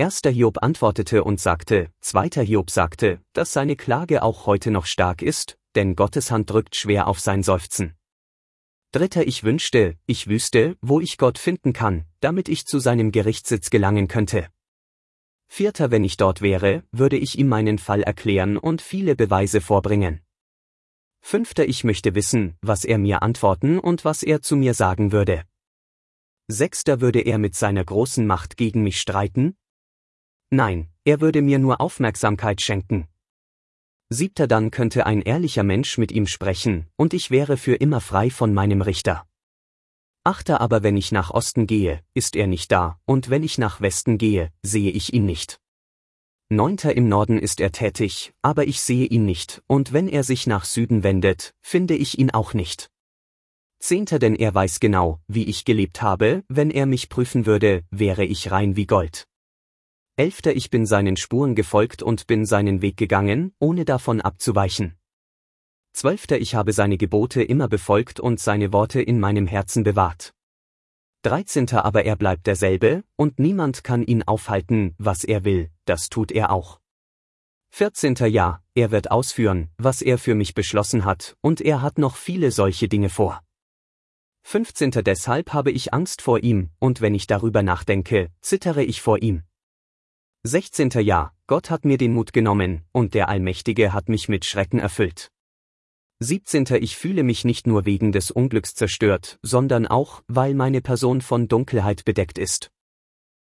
Erster Hiob antwortete und sagte, Zweiter Hiob sagte, dass seine Klage auch heute noch stark ist, denn Gottes Hand drückt schwer auf sein Seufzen. Dritter Ich wünschte, ich wüsste, wo ich Gott finden kann, damit ich zu seinem Gerichtssitz gelangen könnte. Vierter Wenn ich dort wäre, würde ich ihm meinen Fall erklären und viele Beweise vorbringen. Fünfter Ich möchte wissen, was er mir antworten und was er zu mir sagen würde. Sechster Würde er mit seiner großen Macht gegen mich streiten? Nein, er würde mir nur Aufmerksamkeit schenken. Siebter Dann könnte ein ehrlicher Mensch mit ihm sprechen, und ich wäre für immer frei von meinem Richter. Achter Aber wenn ich nach Osten gehe, ist er nicht da, und wenn ich nach Westen gehe, sehe ich ihn nicht. Neunter Im Norden ist er tätig, aber ich sehe ihn nicht, und wenn er sich nach Süden wendet, finde ich ihn auch nicht. Zehnter Denn er weiß genau, wie ich gelebt habe, wenn er mich prüfen würde, wäre ich rein wie Gold. Elfter Ich bin seinen Spuren gefolgt und bin seinen Weg gegangen, ohne davon abzuweichen. Zwölfter Ich habe seine Gebote immer befolgt und seine Worte in meinem Herzen bewahrt. 13. Aber er bleibt derselbe, und niemand kann ihn aufhalten, was er will, das tut er auch. 14. Ja, er wird ausführen, was er für mich beschlossen hat, und er hat noch viele solche Dinge vor. 15. Deshalb habe ich Angst vor ihm, und wenn ich darüber nachdenke, zittere ich vor ihm. 16. Ja, Gott hat mir den Mut genommen, und der Allmächtige hat mich mit Schrecken erfüllt. 17. Ich fühle mich nicht nur wegen des Unglücks zerstört, sondern auch, weil meine Person von Dunkelheit bedeckt ist.